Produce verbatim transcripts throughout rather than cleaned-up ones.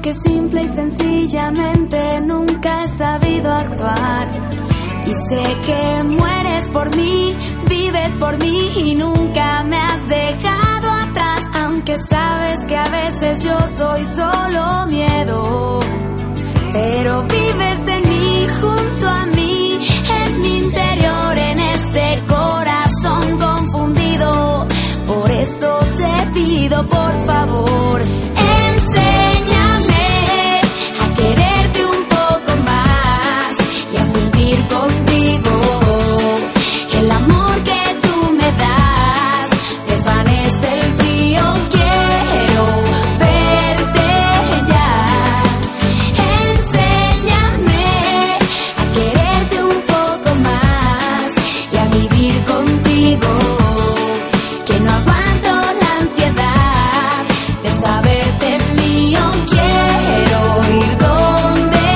porque simple y sencillamente nunca he sabido actuar. Y sé que mueres por mí, vives por mí y nunca me has dejado atrás. Aunque sabes que a veces yo soy solo miedo, pero vives en mí, junto a mí, en mi interior, en este corazón confundido. Por eso te pido, por favor, enséñame a quererte un poco más y a sentir contigo el amor que tú me das. Desvanece el frío, quiero verte ya. Enséñame a quererte un poco más y a vivir contigo, que no aguanto la ansiedad de saberte mío. Quiero ir donde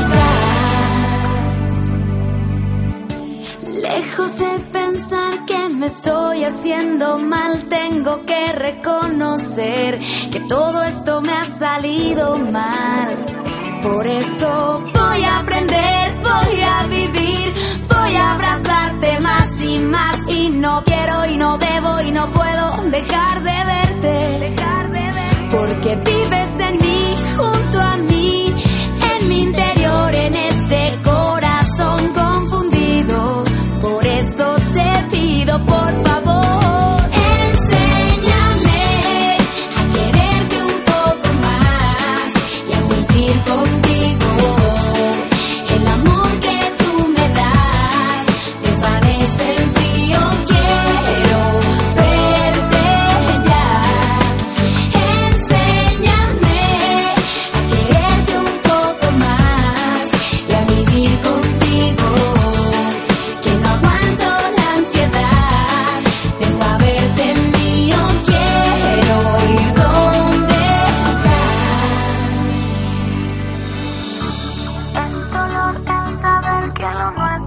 vas. Lejos de pensar que me estoy haciendo mal, tengo que reconocer que todo esto me ha salido mal. Por eso voy a aprender, voy a vivir, voy a abrazarte más y más. Y no quiero y no debo y no puedo dejar de verte, porque vives en mí, junto a mí, en mi interior, en este corazón confundido. Por eso te pido, por favor, enséñame a quererte un poco más y a sentir contigo el amor que tú me das. Desvanece el frío, quiero verte ya. Enséñame a quererte un poco más y a vivir contigo, que no aguanto la ansiedad de saberte mío. Quiero ir donde vas. El dolor en saber que lo nuestro